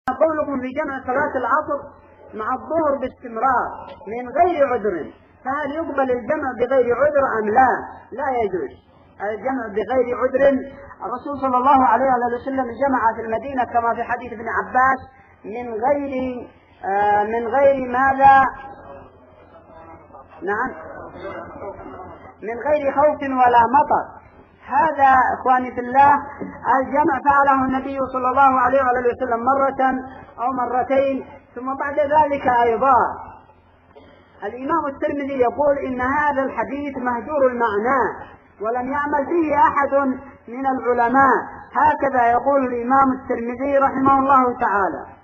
قولكم في جمع صلاة العصر مع الظهر باستمرار من غير عذر، فهل يقبل الجمع بغير عذر أم لا؟ لا يجوز الجمع بغير عذر. الرسول صلى الله عليه وسلم جمع في المدينة كما في حديث ابن عباس من غير ماذا؟ نعم، من غير خوف ولا مطر. هذا اخواني في الله الجمع فعله النبي صلى الله عليه وسلم مرة او مرتين، ثم بعد ذلك ايضا. الامام الترمذي يقول ان هذا الحديث مهجور المعنى ولم يعمل به احد من العلماء، هكذا يقول الامام الترمذي رحمه الله تعالى.